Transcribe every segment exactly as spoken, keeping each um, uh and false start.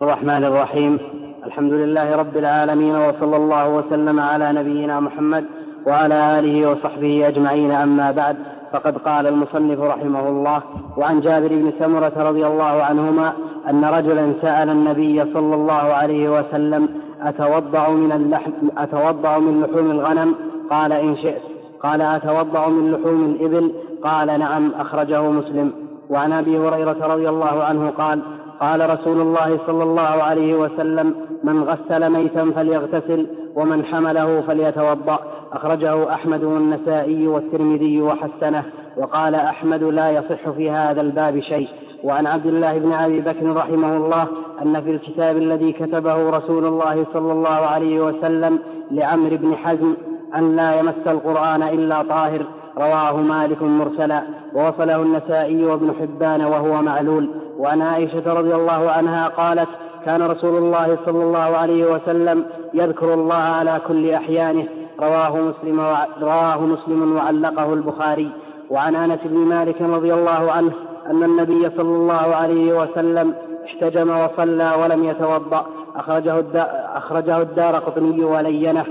الرحمن الرحيم. الحمد لله رب العالمين، وصلى الله وسلم على نبينا محمد وعلى آله وصحبه أجمعين. أما بعد، فقد قال المصنف رحمه الله: وعن جابر بن سمرة رضي الله عنهما أن رجلا سأل النبي صلى الله عليه وسلم: أتوضأ من اللحم أتوضأ من لحوم الغنم؟ قال: إن شئت. قال: أتوضأ من لحوم الإبل؟ قال: نعم. أخرجه مسلم. وعن أبي هريرة رضي الله عنه قال: قال رسول الله صلى الله عليه وسلم: من غسل ميتا فليغتسل، ومن حمله فليتوضأ. أخرجه أحمد والنسائي والترمذي وحسنه. وقال أحمد: لا يصح في هذا الباب شيء. وعن عبد الله بن أبي بكر رحمه الله أن في الكتاب الذي كتبه رسول الله صلى الله عليه وسلم لعمرو بن حزم أن لا يمس القرآن إلا طاهر، رواه مالك مرسلا، ووصله النسائي وابن حبان وهو معلول. وعن عائشة رضي الله عنها قالت: كان رسول الله صلى الله عليه وسلم يذكر الله على كل أحيانه، رواه مسلم, رواه مسلم وعلقه البخاري. وعن أنس بن مالك رضي الله عنه أن النبي صلى الله عليه وسلم احتجم وصلى ولم يتوضأ، أخرجه الدارقطني ولينه.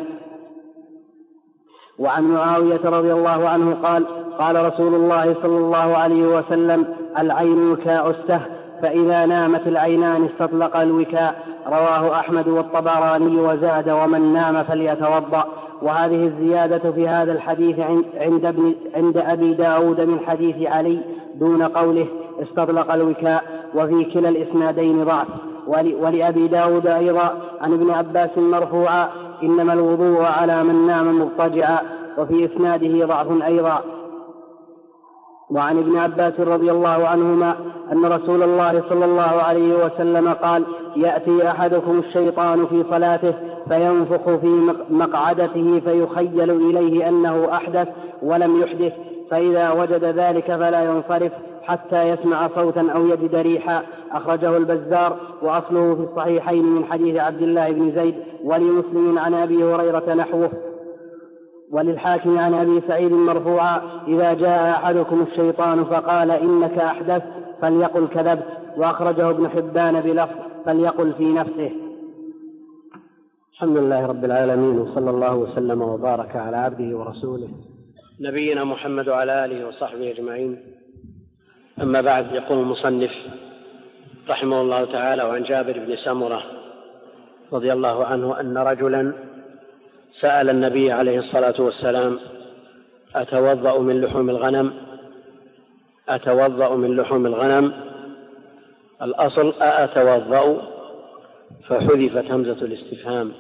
وعن معاوية رضي الله عنه قال: قال رسول الله صلى الله عليه وسلم: العين وكاء السه، فإذا نامت العينان استطلق الوكاء، رواه أحمد والطبراني وزاد: ومن نام فليتوضأ. وهذه الزيادة في هذا الحديث عند, ابن عند أبي داود من حديث علي دون قوله استطلق الوكاء، وفي كلا الإسنادين ضعف. ولأبي داود أيضا عن ابن عباس مرفوعا: إنما الوضوء على من نام مضطجعا، وفي إسناده ضعف أيضا. وعن ابن عباس رضي الله عنهما أن رسول الله صلى الله عليه وسلم قال: يأتي أحدكم الشيطان في صلاته فينفخ في مقعدته فيخيل إليه أنه أحدث ولم يحدث، فإذا وجد ذلك فلا ينصرف حتى يسمع صوتا أو يجد ريحا. أخرجه البزار، وأصله في الصحيحين من حديث عبد الله بن زيد، ولمسلم عن أبي هريرة نحوه، وللحاكم عن أبي سعيد مرفوعا: إذا جاء أحدكم الشيطان فقال إنك أحدث فليقل كذبت. وأخرجه ابن حبان بلفظ فليقل في نفسه. الحمد لله رب العالمين، وصلى الله وسلم وبارك على عبده ورسوله نبينا محمد وعلى آله وصحبه أجمعين. أما بعد، يقول المصنف رحمه الله تعالى: وعن جابر بن سمرة رضي الله عنه أن رجلا سأل النبي عليه الصلاة والسلام: أتوضأ من لحوم الغنم؟ أتوضأ من لحوم الغنم. الأصل أأتوضأ، فحذفت همزة الاستفهام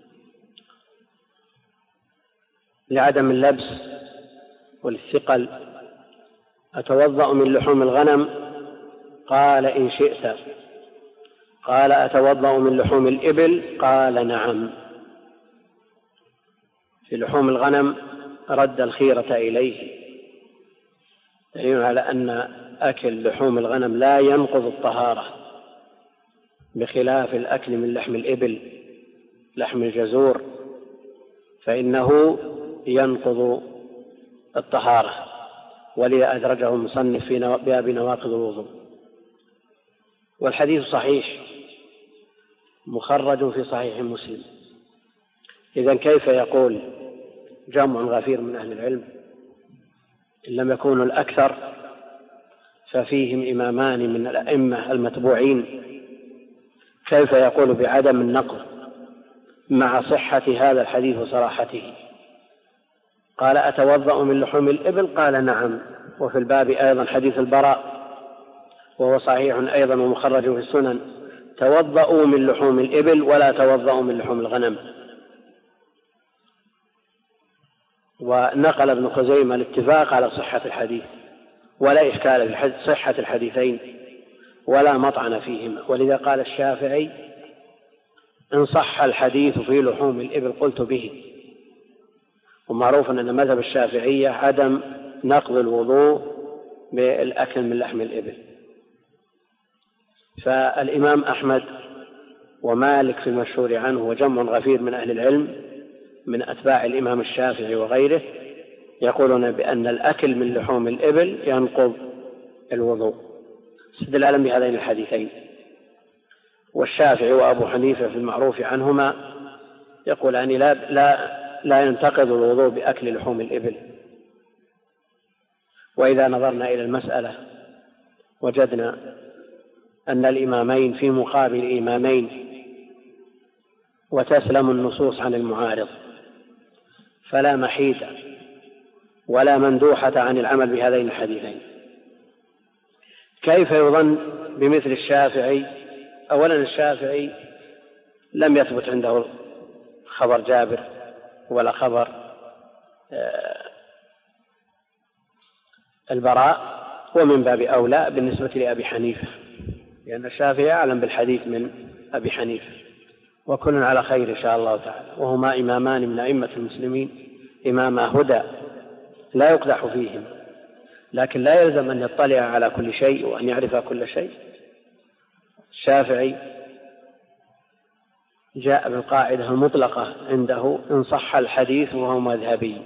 لعدم اللبس والثقل. أتوضأ من لحوم الغنم؟ قال: إن شئت. قال: أتوضأ من لحوم الإبل؟ قال: نعم. في لحوم الغنم رد الخيرة إليه، دليل على أن أكل لحوم الغنم لا ينقض الطهارة، بخلاف الأكل من لحم الإبل، لحم الجزور، فإنه ينقض الطهارة، ولذا أدرجه المصنف في باب نواقض الوضوء. والحديث صحيح مخرج في صحيح مسلم. إذن كيف يقول جمع غفير من أهل العلم، إن لم يكونوا الأكثر ففيهم إمامان من الأئمة المتبوعين، كيف يقول بعدم النقض مع صحة هذا الحديث وصراحته؟ قال: أتوضأ من لحوم الإبل؟ قال: نعم. وفي الباب أيضا حديث البراء وهو صحيح أيضا ومخرج في السنن: توضأوا من لحوم الإبل ولا توضأوا من لحوم الغنم. ونقل ابن خزيمة الاتفاق على صحة الحديث، ولا إشكال في صحة الحديثين ولا مطعن فيهما. ولذا قال الشافعي: إن صح الحديث في لحوم الإبل قلت به. ومعروف أن مذهب الشافعية عدم نقض الوضوء بالأكل من لحم الإبل. فالإمام أحمد ومالك في المشهور عنه وجمع غفير من أهل العلم من أتباع الإمام الشافعي وغيره يقولون بأن الأكل من لحوم الإبل ينقض الوضوء، استدلالا بهذين الحديثين. والشافعي وأبو حنيفة في المعروف عنهما يقولان لا, لا, لا ينتقض الوضوء بأكل لحوم الإبل. وإذا نظرنا إلى المسألة وجدنا أن الإمامين في مقابل إمامين وتسلم النصوص عن المعارض، فلا محيد ولا مندوحة عن العمل بهذين الحديثين. كيف يظن بمثل الشافعي؟ أولا الشافعي لم يثبت عنده خبر جابر ولا خبر البراء، ومن باب أولى بالنسبة لأبي حنيفة، لأن الشافعي أعلم بالحديث من أبي حنيفة، وكل على خير إن شاء الله تعالى، وهما إمامان من أئمة المسلمين، إماما هدى لا يقدح فيهم، لكن لا يلزم أن يطلع على كل شيء وأن يعرف كل شيء. الشافعي جاء بالقاعدة المطلقة عنده: إن صح الحديث وهو مذهبي.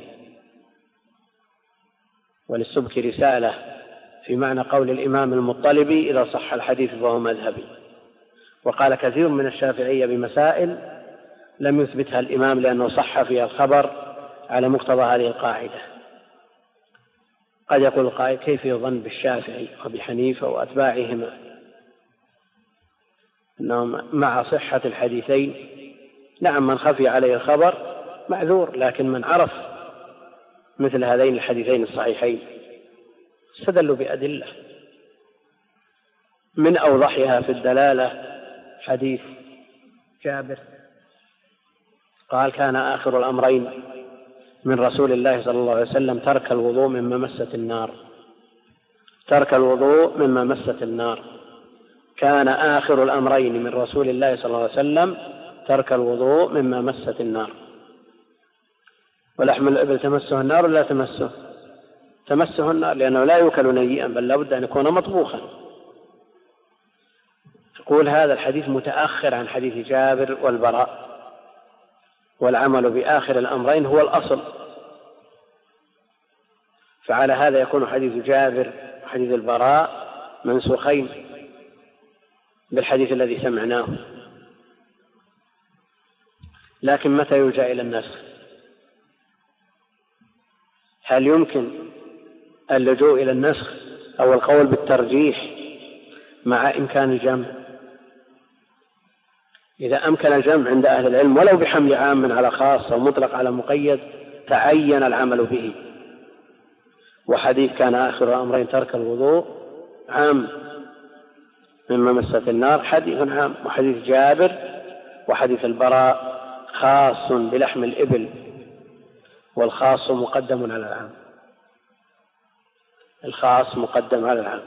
وللسبك رسالة في معنى قول الإمام المطلبي: إذا صح الحديث فهو مذهبي. وقال كثير من الشافعية بمسائل لم يثبتها الإمام لأنه صح فيها الخبر على مقتضى هذه القاعدة. قد يقول القائل: كيف يظن بالشافعي وبحنيفة وأتباعهما أنهم مع صحة الحديثين؟ نعم، من خفي عليه الخبر معذور، لكن من عرف مثل هذين الحديثين الصحيحين استدلوا بأدلة. من أوضحها في الدلالة حديث جابر قال: كان آخر الأمرين من رسول الله صلى الله عليه وسلم ترك الوضوء مما مست النار. ترك الوضوء مما مست النار. كان آخر الأمرين من رسول الله صلى الله عليه وسلم ترك الوضوء مما مست النار. ولحم الإبل تمسه النار ولا تمسه؟ تمسه النار، لأنه لا يؤكل نيئا، بل لابد أن يكون مطبوخا. يقول هذا الحديث متأخر عن حديث جابر والبراء، والعمل بآخر الأمرين هو الأصل. فعلى هذا يكون حديث جابر وحديث البراء منسوخين بالحديث الذي سمعناه. لكن متى يلجأ إلى النسخ؟ هل يمكن اللجوء إلى النسخ أو القول بالترجيح مع إمكان الجمع؟ إذا أمكن الجمع عند أهل العلم ولو بحمل عام على خاص أو مطلق على مقيد تعين العمل به. وحديث كان آخر الأمرين ترك الوضوء عام مما مست النار حديث عام، وحديث جابر وحديث البراء خاص بلحم الإبل، والخاص مقدم على العام. الخاص مقدم على العام.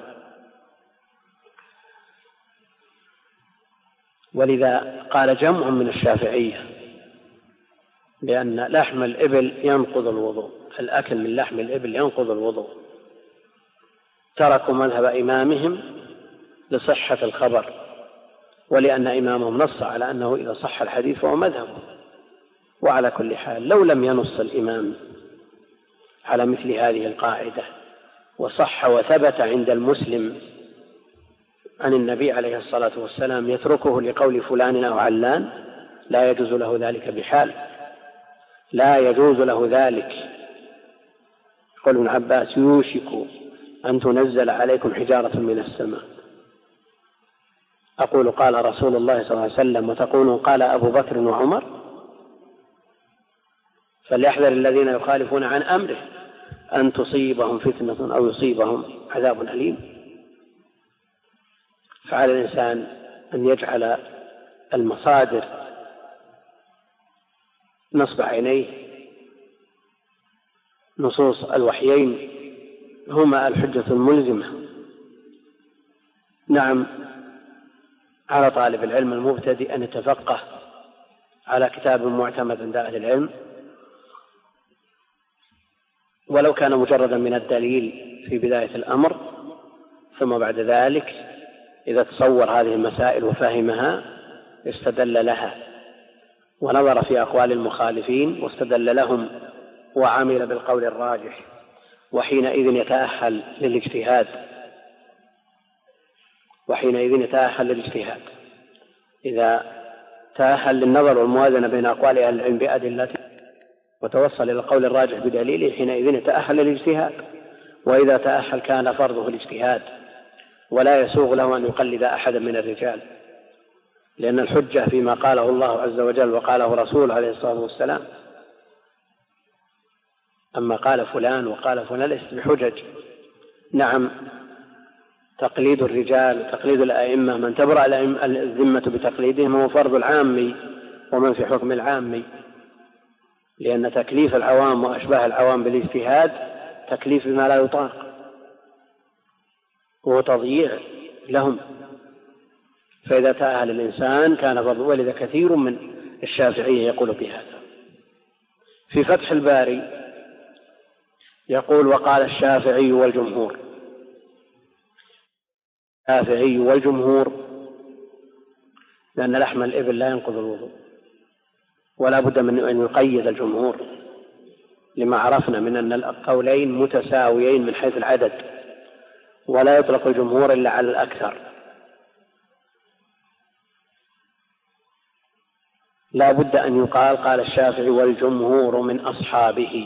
ولذا قال جمع من الشافعية بأن لحم الإبل ينقض الوضوء، الأكل من لحم الإبل ينقض الوضوء. تركوا مذهب إمامهم لصحة الخبر، ولأن إمامهم نص على أنه إذا صح الحديث فهو مذهبه. وعلى كل حال لو لم ينص الإمام على مثل هذه القاعدة وصح وثبت عند المسلم عن النبي عليه الصلاة والسلام يتركه لقول فلان أو علان، لا يجوز له ذلك بحال، لا يجوز له ذلك. قال ابن عباس: يوشك أن تنزل عليكم حجارة من السماء. أقول قال رسول الله صلى الله عليه وسلم وتقولون قال أبو بكر وعمر. فليحذر الذين يخالفون عن أمره أن تصيبهم فتنة أو يصيبهم عذاب أليم. فعلى الإنسان أن يجعل المصادر نصب عينيه نصوص الوحيين هما الحجة الملزمة. نعم، على طالب العلم المبتدئ أن يتفقه على كتاب معتمد عند أهل العلم، ولو كان مجردا من الدليل في بداية الأمر، ثم بعد ذلك إذا تصور هذه المسائل وفهمها استدل لها ونظر في أقوال المخالفين واستدل لهم وعمل بالقول الراجح، وحينئذ يتأهل للاجتهاد وحينئذ يتأهل للاجتهاد إذا تأهل للنظر والموازنة بين أقوال أهل العلم بأدلته وتوصل إلى القول الراجح بدليله حينئذ يتأهل للاجتهاد. وإذا تأهل كان فرضه الاجتهاد ولا يسوغ له أن يقلد أحدا من الرجال، لأن الحجة فيما قاله الله عز وجل وقاله رسوله عليه الصلاة والسلام. أما قال فلان وقال فلان ليست بحجج. نعم، تقليد الرجال وتقليد الأئمة من تبرأ الذمة بتقليدهم هو فرض العام ومن في حكم العام، لأن تكليف العوام وأشباه العوام بالاجتهاد تكليف بما لا يطاق وهو تضييع لهم. فإذا تأهل الإنسان كان فرض. ولذا كثير من الشافعية يقول بهذا. في فتح الباري يقول وقال الشافعي والجمهور. الشافعي والجمهور لأن لحم الإبل لا ينقض الوضوء، ولا بد من أن يقيد الجمهور لما عرفنا من أن القولين متساويين من حيث العدد، ولا يطلق الجمهور إلا على الأكثر. لا بد أن يقال قال الشافعي والجمهور من أصحابه،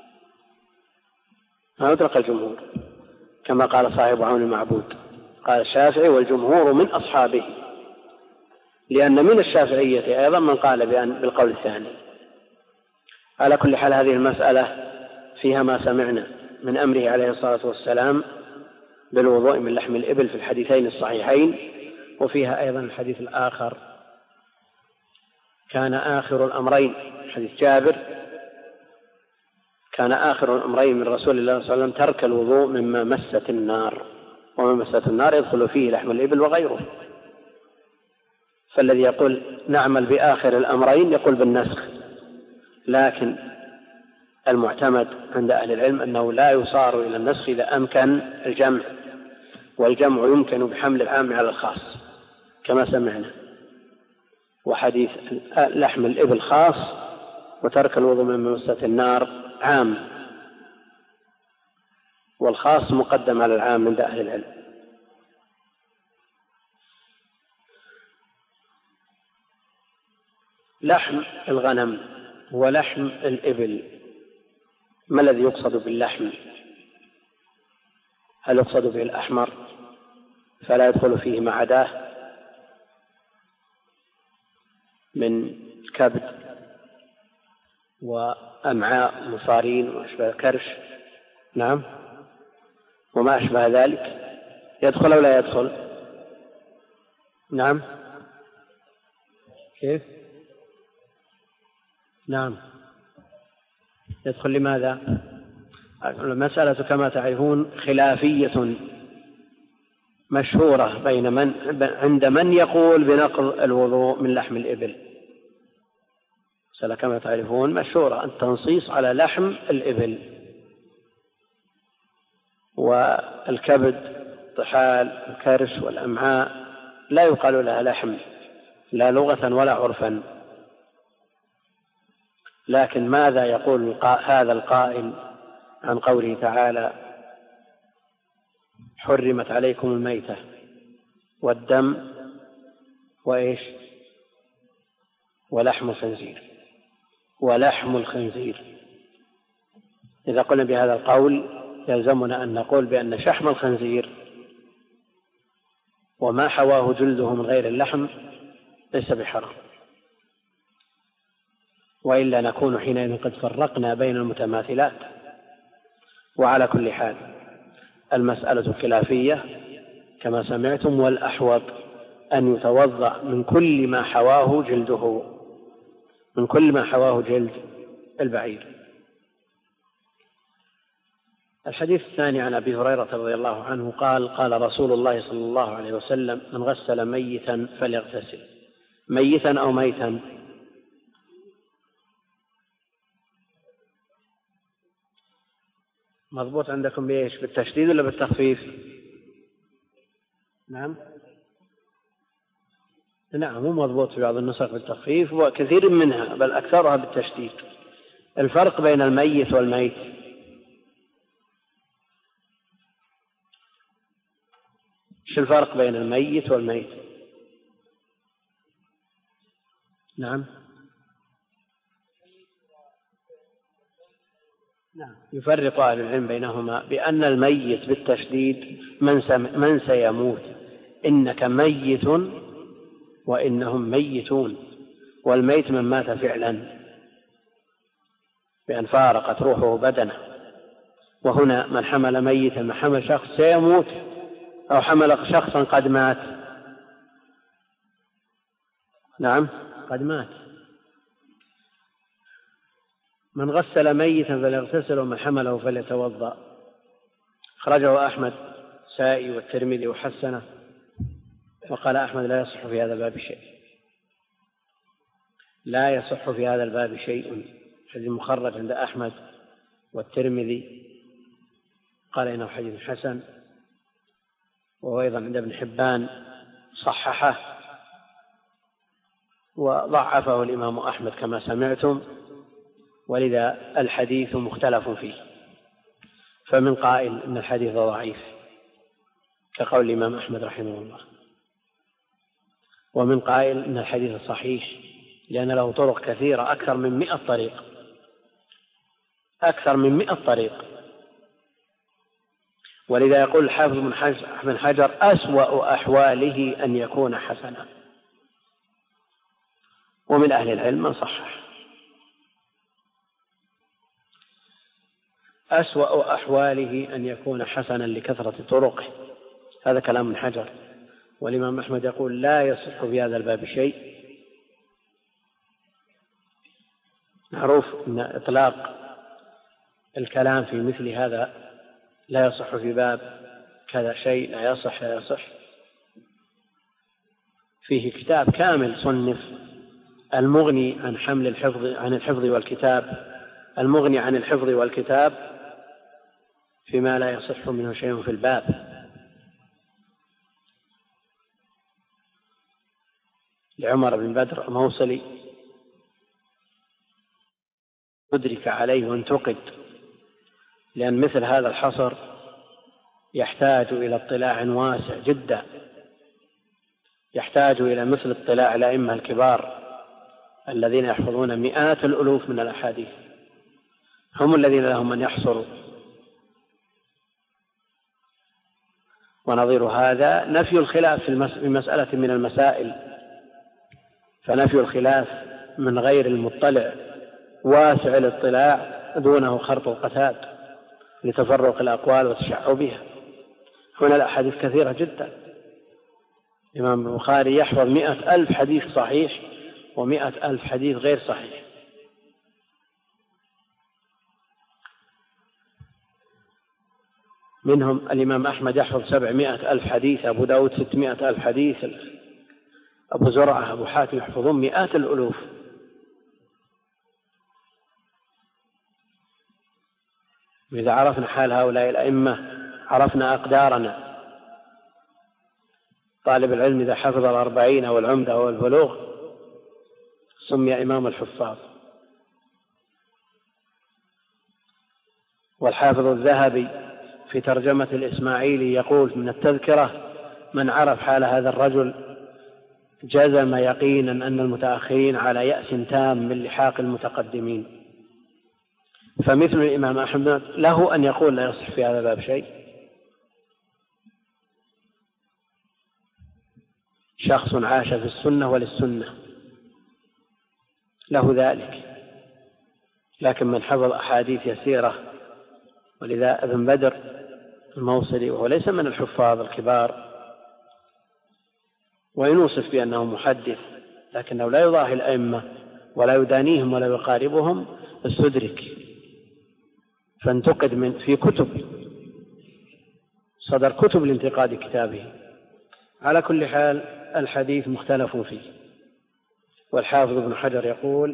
ما يطلق الجمهور كما قال صاحب عون المعبود، قال الشافعي والجمهور من أصحابه، لأن من الشافعية أيضا من قال بأن بالقول الثاني. على كل حال هذه المسألة فيها ما سمعنا من أمره عليه الصلاة والسلام بالوضوء من لحم الإبل في الحديثين الصحيحين، وفيها أيضا الحديث الآخر كان آخر الأمرين، حديث جابر، كان آخر الأمرين من رسول الله صلى الله عليه وسلم ترك الوضوء مما مست النار، وما مست النار يدخل فيه لحم الإبل وغيره. فالذي يقول نعمل بآخر الأمرين يقول بالنسخ، لكن المعتمد عند أهل العلم أنه لا يصار إلى النسخ إذا أمكن الجمع، والجمع يمكن بحمل العام على الخاص كما سمعنا. وحديث لحم الإبل خاص وترك الوضوء من مست النار عام، والخاص مقدم على العام عند أهل العلم. لحم الغنم ولحم الإبل، ما الذي يقصد باللحم؟ هل يقصد به الأحمر فلا يدخل فيه ما عداه من كبد وأمعاء مصارين وأشبه كرش؟ نعم، وما أشبه ذلك يدخل أو لا يدخل؟ نعم، كيف؟ نعم يدخل. لماذا؟ المسألة كما تعرفون خلافية مشهورة بين من عند من يقول بنقض الوضوء من لحم الإبل. مسألة كما تعرفون مشهورة، التنصيص على لحم الإبل، والكبد طحال الكرش والأمعاء لا يقال لها لحم لا لغة ولا عرفا. لكن ماذا يقول هذا القائل عن قوله تعالى حرمت عليكم الميتة والدم وإيش ولحم الخنزير ولحم الخنزير؟ إذا قلنا بهذا القول يلزمنا أن نقول بأن شحم الخنزير وما حواه جلده من غير اللحم ليس بحرام، وإلا نكون حينئذ قد فرقنا بين المتماثلات. وعلى كل حال المسألة خلافية كما سمعتم، والأحوط أن يتوضأ من كل ما حواه جلده، من كل ما حواه جلد البعير. الحديث الثاني عن أبي هريرة رضي الله عنه قال قال رسول الله صلى الله عليه وسلم من غسل ميتا فليغتسل. ميتا أو ميتا؟ مضبوط عندكم بإيش؟ بالتشديد ولا بالتخفيف؟ نعم نعم مو مضبوط في بعض النسخ بالتخفيف وكثير منها بل أكثرها بالتشديد. الفرق بين الميت والميت ايش الفرق بين الميت والميت؟ نعم نعم يفرق أهل العلم بينهما بأن الميت بالتشديد من, من سيموت، إنك ميت وإنهم ميتون، والميت من مات فعلا بأن فارقت روحه بدنه. وهنا من حمل ميتا، من حمل شخص سيموت أو حمل شخصا قد مات. نعم قد مات. من غسل ميتا فليغتسل ومن حمله فليتوضأ. أخرجه أحمد سائي والترمذي وحسنه، وقال أحمد لا يصح في هذا الباب شيء، لا يصح في هذا الباب شيء. حديث مخرج عند أحمد والترمذي، قال إنه حديث حسن، وهو أيضا عند ابن حبان صححه، وضعفه الإمام أحمد كما سمعتم، ولذا الحديث مختلف فيه. فمن قائل إن الحديث ضعيف كقول الإمام أحمد رحمه الله، ومن قائل إن الحديث صحيح لأن له طرق كثيرة، أكثر من مئة طريق، أكثر من مئة طريق. ولذا يقول الحافظ بن حجر أسوأ أحواله أن يكون حسنا. ومن أهل العلم من صحح. أسوأ أحواله أن يكون حسنا لكثرة طرقه، هذا كلام من حجر. والإمام أحمد يقول لا يصح في هذا الباب شيء. معروف أن إطلاق الكلام في مثل هذا لا يصح في باب كذا شيء، لا يصح لا يصح. فيه كتاب كامل صنف، المغني عن حمل الحفظ عن الحفظ والكتاب، المغني عن الحفظ والكتاب فيما لا يصح منه شيء في الباب، لعمر بن بدر الموصلي، أدرك عليه وانتقد، لأن مثل هذا الحصر يحتاج إلى اطلاع واسع جدا، يحتاج إلى مثل اطلاع الأئمة الكبار الذين يحفظون مئات الألوف من الأحاديث، هم الذين لهم من يحصروا. ونظير هذا نفي الخلاف في مسألة من المسائل، فنفي الخلاف من غير المطلع واسع الاطلاع دونه خرط القتاد لتفرق الأقوال وتشعبها. هنا الأحاديث كثيرة جدا. الإمام البخاري يحفظ مئة ألف حديث صحيح ومئة ألف حديث غير صحيح. منهم الإمام أحمد يحفظ سبعمائة ألف حديث، أبو داود ستمائة ألف حديث، أبو زرعة أبو حاتم يحفظون مئات الألوف. وإذا عرفنا حال هؤلاء الأئمة عرفنا أقدارنا. طالب العلم إذا حفظ الأربعين أو العمدة أو البلوغ سمي إمام الحفاظ. والحافظ الذهبي في ترجمة الإسماعيلي يقول من التذكرة: من عرف حال هذا الرجل جزم يقينا أن المتأخرين على يأس تام من لحاق المتقدمين. فمثل الإمام أحمد له أن يقول لا يصح في هذا الباب شيء. شخص عاش في السنة وللسنة له ذلك، لكن من حفظ أحاديث يسيرة. ولذا ابن بدر الموصلي وهو ليس من الحفاظ الكبار وينوصف بأنه محدث، لكنه لا يضاهي الأئمة ولا يدانيهم ولا يقاربهم، استدرك فانتقد من في كتب، صدر كتب لانتقاد كتابه. على كل حال الحديث مختلف فيه. والحافظ ابن حجر يقول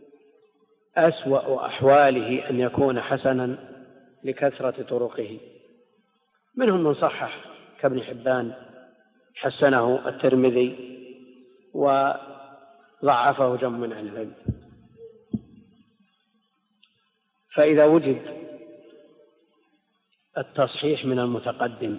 أسوأ أحواله أن يكون حسنا لكثرة طرقه. منهم من صحح كابن حبان، حسنه الترمذي وضعفه جمع من أهل العلم. فإذا وجد التصحيح من المتقدم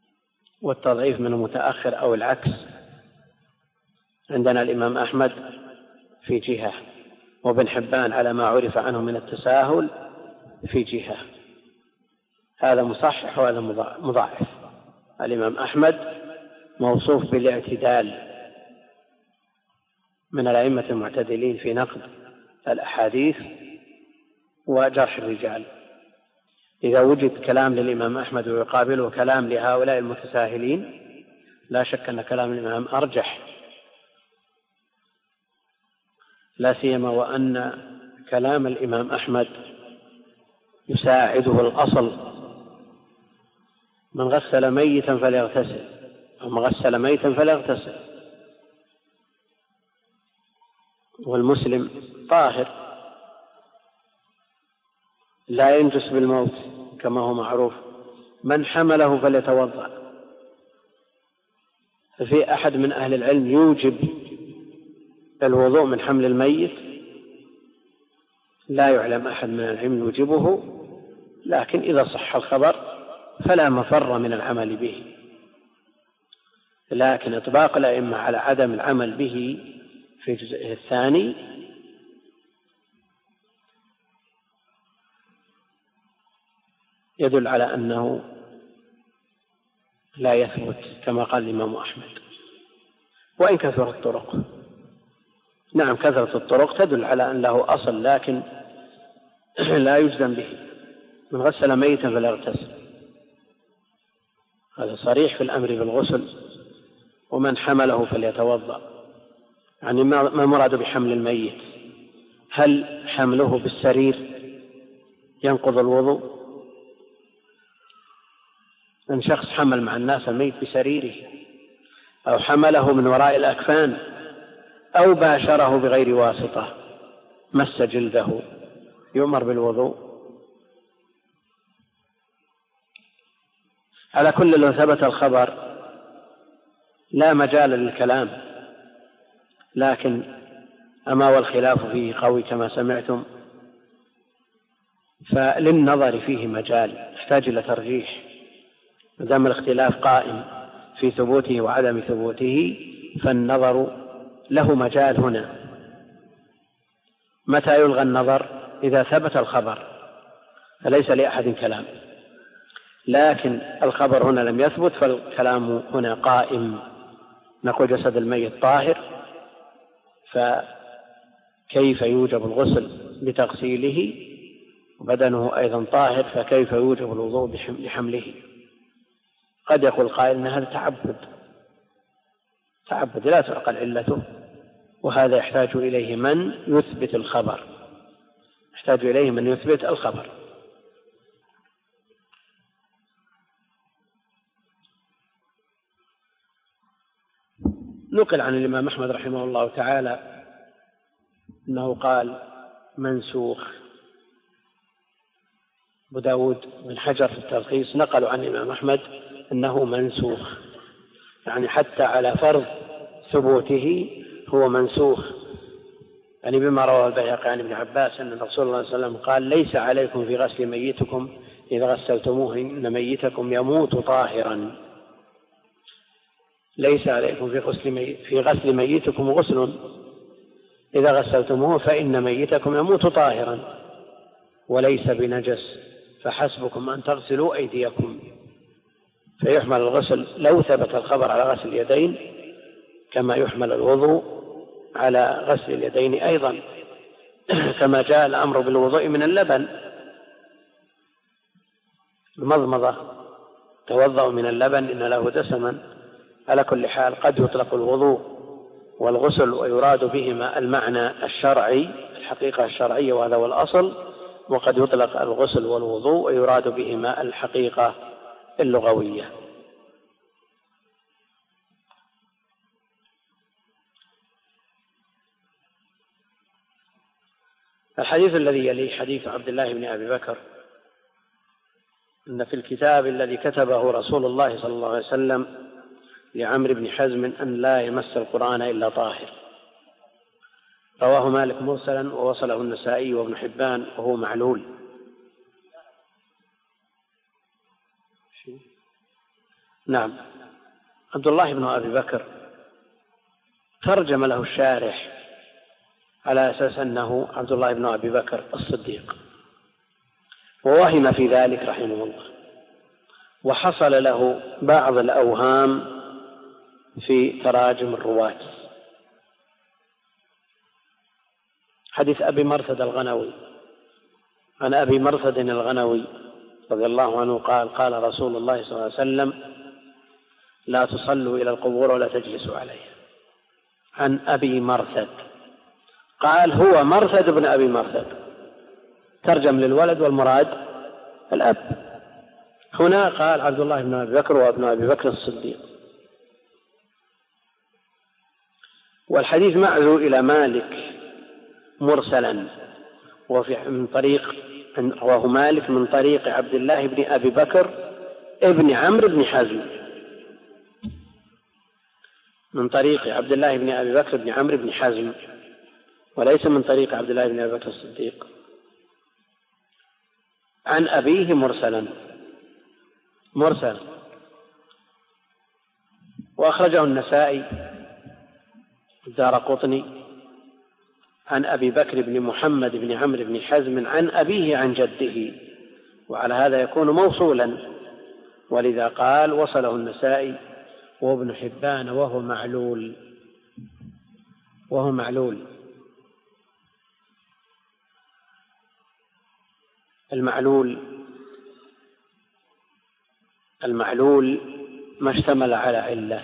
والتضعيف من المتأخر أو العكس، عندنا الإمام أحمد في جهة، وابن حبان على ما عرف عنه من التساهل في جهة. هذا مصحح وهذا مضاعف. الإمام أحمد موصوف بالاعتدال من الأئمة المعتدلين في نقد الأحاديث وجرح الرجال. إذا وجد كلام للإمام أحمد ويقابله كلام لهؤلاء المتساهلين لا شك أن كلام الإمام أرجح، لا سيما وأن كلام الإمام أحمد يساعده الأصل: من غسل ميتا فليغتسل، أو من غسل ميتا فليغتسل. والمسلم طاهر لا ينجس بالموت كما هو معروف. من حمله فليتوضأ. في أحد من أهل العلم يوجب الوضوء من حمل الميت؟ لا يعلم أحد من العلم يوجبه، لكن إذا صح الخبر فلا مفر من العمل به. لكن إطباق الأئمة على عدم العمل به في جزئه الثاني يدل على أنه لا يثبت كما قال الإمام أحمد، وإن كثرت الطرق. نعم، كثرة الطرق تدل على أن له أصل، لكن لا يجزم به. من غسل ميتا فليغتسل، هذا صريح في الأمر بالغسل. ومن حمله فليتوضأ، يعني ما مراد بحمل الميت؟ هل حمله بالسرير ينقض الوضوء؟ أن شخص حمل مع الناس الميت بسريره، أو حمله من وراء الأكفان، أو باشره بغير واسطة مس جلده، يؤمر بالوضوء. على كل لو ثبت الخبر لا مجال للكلام، لكن أما والخلاف فيه قوي كما سمعتم، فللنظر فيه مجال يحتاج إلى ترجيح. مدام الاختلاف قائم في ثبوته وعدم ثبوته فالنظر له مجال هنا. متى يلغى النظر؟ إذا ثبت الخبر فليس لأحد كلام، لكن الخبر هنا لم يثبت فالكلام هنا قائم. نقول جسد الميت طاهر، فكيف يوجب الغسل بتغسيله؟ وبدنه أيضا طاهر، فكيف يوجب الوضوء بحمله؟ قد يقول قائل أن هذا تعبد تعبد لا تعقل علته، وهذا يحتاج إليه من يثبت الخبر يحتاج إليه من يثبت الخبر. نقل عن الإمام أحمد رحمه الله تعالى أنه قال منسوخ. أبو داود بن حجر في التلخيص نقلوا عن الإمام أحمد أنه منسوخ، يعني حتى على فرض ثبوته هو منسوخ، يعني بما رواه البيهقي عن ابن عباس أن رسول الله صلى الله عليه وسلم قال: ليس عليكم في غسل ميتكم إذا غسلتموه إن ميتكم يموت طاهرا. ليس عليكم في غسل, مي... في غسل ميتكم غسل إذا غسلتموه فإن ميتكم يموت طاهرا وليس بنجس، فحسبكم أن تغسلوا أيديكم. فيحمل الغسل لو ثبت الخبر على غسل اليدين كما يحمل الوضوء على غسل اليدين أيضا، كما جاء الأمر بالوضوء من اللبن. المضمضة توضأ من اللبن إن له دسما. على كل حال قد يطلق الوضوء والغسل ويراد بهما المعنى الشرعي الحقيقة الشرعية وهذا هو الأصل، وقد يطلق الغسل والوضوء ويراد بهما الحقيقة اللغوية. الحديث الذي يليه حديث عبد الله بن أبي بكر أن في الكتاب الذي كتبه رسول الله صلى الله عليه وسلم لعمرو بن حزم أن لا يمس القرآن إلا طاهر. رواه مالك مرسلا ووصله النسائي وابن حبان وهو معلول. نعم، عبد الله بن أبي بكر ترجم له الشارح على أساس أنه عبد الله بن أبي بكر الصديق، ووهم في ذلك رحمه الله، وحصل له بعض الأوهام في تراجم الرواة. حديث أبي مرثد الغنوي، عن أبي مرثد الغنوي رضي الله عنه قال: قال رسول الله صلى الله عليه وسلم: لا تصلوا إلى القبور ولا تجلسوا عليها. عن أبي مرثد، قال هو مرثد بن أبي مرثد، ترجم للولد والمراد الأب. هنا قال عبد الله بن أبي بكر وابن أبي بكر الصديق. والحديث معزو إلى مالك مرسلا، وفي من طريق رواه مالك من طريق عبد الله بن أبي بكر ابن عمرو بن حزم، من طريق عبد الله بن أبي بكر بن عمرو بن حزم، وليس من طريق عبد الله بن أبي بكر الصديق، عن أبيه مرسلا مرسلا وأخرجه النسائي الدارقطني عن أبي بكر بن محمد بن عمرو بن حزم عن أبيه عن جده، وعلى هذا يكون موصولا، ولذا قال وصله النسائي وابن حبان وهو معلول وهو معلول المعلول المعلول ما اشتمل على علة،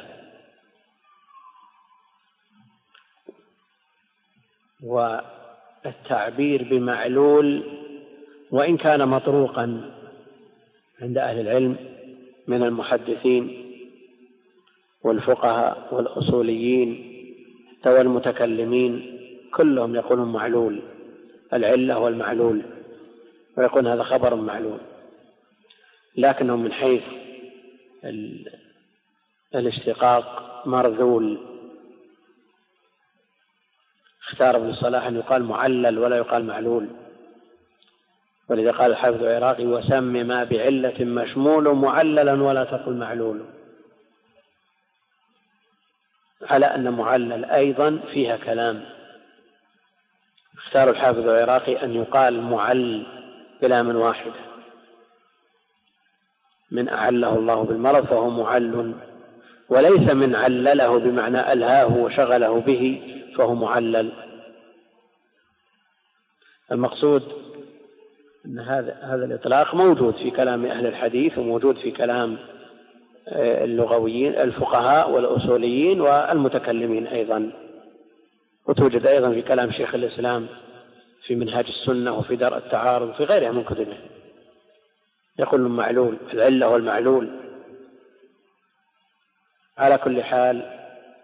والتعبير بمعلول وإن كان مطروقا عند أهل العلم من المحدثين والفقهاء والأصوليين والمتكلمين، كلهم يقولون معلول، العلة والمعلول، ويقول هذا خبر معلول، لكنهم من حيث الاشتقاق مرذول. اختار ابن الصلاح أن يقال معلل ولا يقال معلول، ولذا قال الحافظ العراقي: وسم ما بعلة مشمول معللا ولا تقل معلول، على أن معلل أيضا فيها كلام. اختار الحافظ العراقي أن يقال معل بلا من واحدة، من أعله الله بالمرض فهو معل، وليس من علله بمعنى ألهاه وشغله به فهو معلل. المقصود أن هذا هذا الإطلاق موجود في كلام أهل الحديث، وموجود في كلام اللغويين الفقهاء والأصوليين والمتكلمين أيضا، وتوجد أيضا في كلام شيخ الإسلام في منهاج السنة وفي درء التعارض في غيرها من كتبه، يقول معلول، العلة والمعلول. على كل حال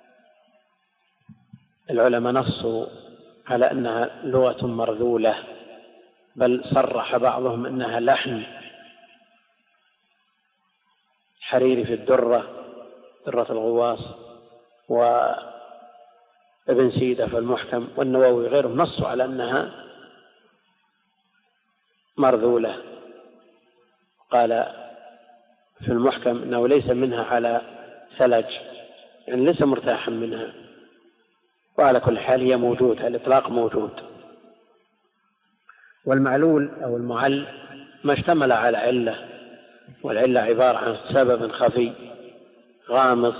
العلماء نصوا على أنها لغة مرذولة، بل صرح بعضهم أنها لحن. حريري في الدرة درة الغواص، وابن سيدة في المحكم، والنووي غيرهم نصوا على أنها مرذولة. قال في المحكم أنه ليس منها على ثلج، يعني ليس مرتاحا منها. وعلى كل حال هي موجود، الإطلاق موجود. والمعلول أو المعل ما اشتمل على علة، والعلة عبارة عن سبب خفي غامض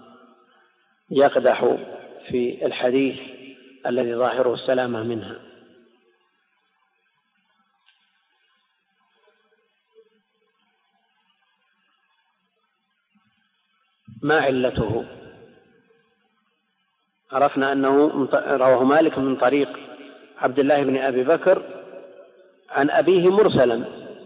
يقدح في الحديث الذي ظاهره السلامة منها. ما علته؟ عرفنا أنه رواه مالك من طريق عبد الله بن أبي بكر عن أبيه مرسلا،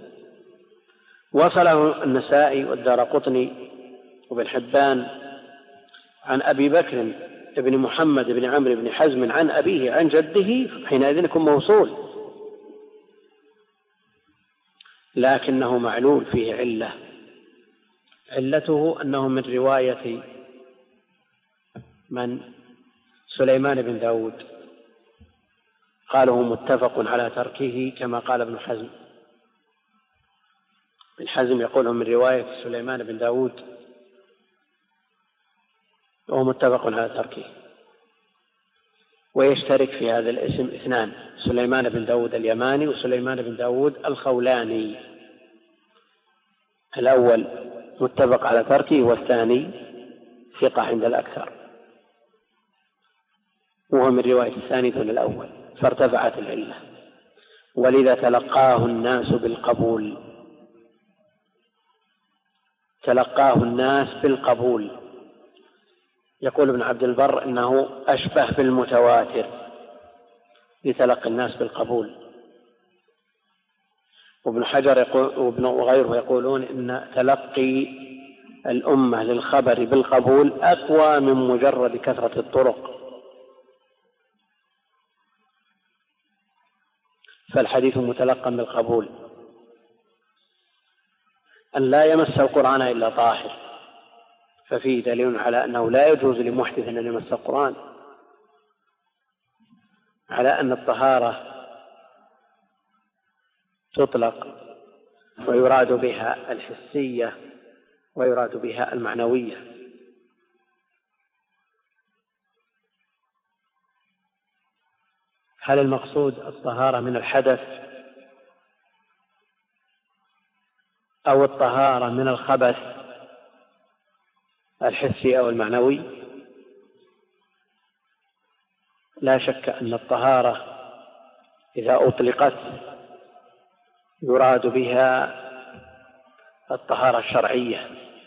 وصله النسائي والدارقطني وابن حبان عن أبي بكر بن محمد بن عمرو بن حزم عن أبيه عن جده، حينئذ يكون موصول، لكنه معلول فيه علة. علته أنه من رواية من سليمان بن داود، قالوا متفق على تركه كما قال ابن حزم. ابن حزم يقوله من رواية سليمان بن داود وهو متفق على تركه. ويشترك في هذا الاسم اثنان: سليمان بن داود اليماني وسليمان بن داود الخولاني. الأول متفق على تركه، والثاني ثقة عند الأكثر، وهو من رواية الثاني دون الأول، فارتفعت العلة، ولذا تلقاه الناس بالقبول. تلقاه الناس بالقبول. يقول ابن عبد البر إنه أشبه بالمتواتر لتلقي الناس بالقبول. وابن حجر يقول وابن وغيره يقولون إن تلقي الأمة للخبر بالقبول أقوى من مجرد كثرة الطرق، فالحديث متلقى بالقبول. أن لا يمس القرآن إلا طاهر، ففيه دليل على أنه لا يجوز لمحدث أن يمس القرآن، على أن الطهارة تطلق ويراد بها الحسية ويراد بها المعنوية. هل المقصود الطهارة من الحدث أو الطهارة من الخبث الحسي أو المعنوي؟ لا شك أن الطهارة إذا أطلقت يراد بها الطهارة الشرعية،